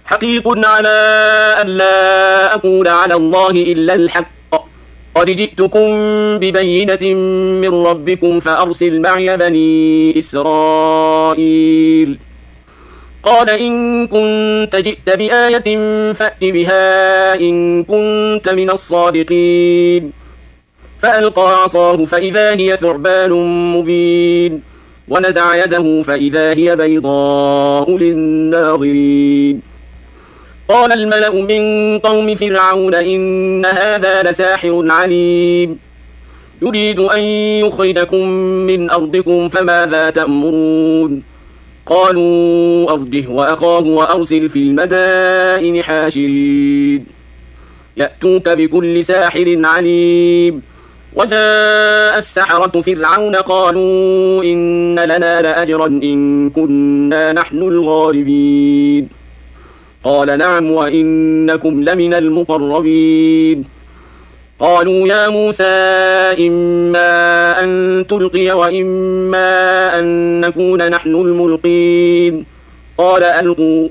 حقيق على أن لا أقول على الله إلا الحق، قد جئتكم ببينة من ربكم فأرسل معي بني إسرائيل. قال إن كنت جئت بآية فأت بها إن كنت من الصادقين. فألقى عصاه فإذا هي ثعبان مبين، ونزع يده فإذا هي بيضاء للناظرين. قال الملأ من قوم فرعون إن هذا لساحر عليم، يريد أن يخرجكم من أرضكم فماذا تأمرون؟ قالوا أرجه وأخاه وأرسل في المدائن حاشرين يأتوك بكل ساحر عليم. وجاء السحرة فرعون قالوا إن لنا لأجرا إن كنا نحن الغالبين. قال نعم وإنكم لمن المقربين. قالوا يا موسى إما أن تلقي وإما أن نكون نحن الملقين. قال ألقوا.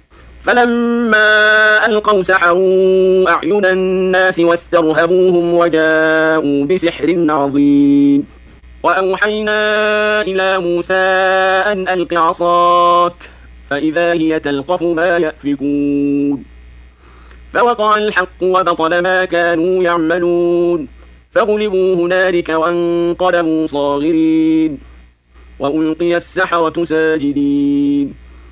فلما ألقوا سحروا أعين الناس واسترهبوهم وجاءوا بسحر عظيم. وأوحينا إلى موسى أن ألق عصاك فإذا هي تلقف ما يأفكون. فوقع الحق وبطل ما كانوا يعملون، فغلبوا هنالك وانقلبوا صاغرين، وألقي السحرة ساجدين.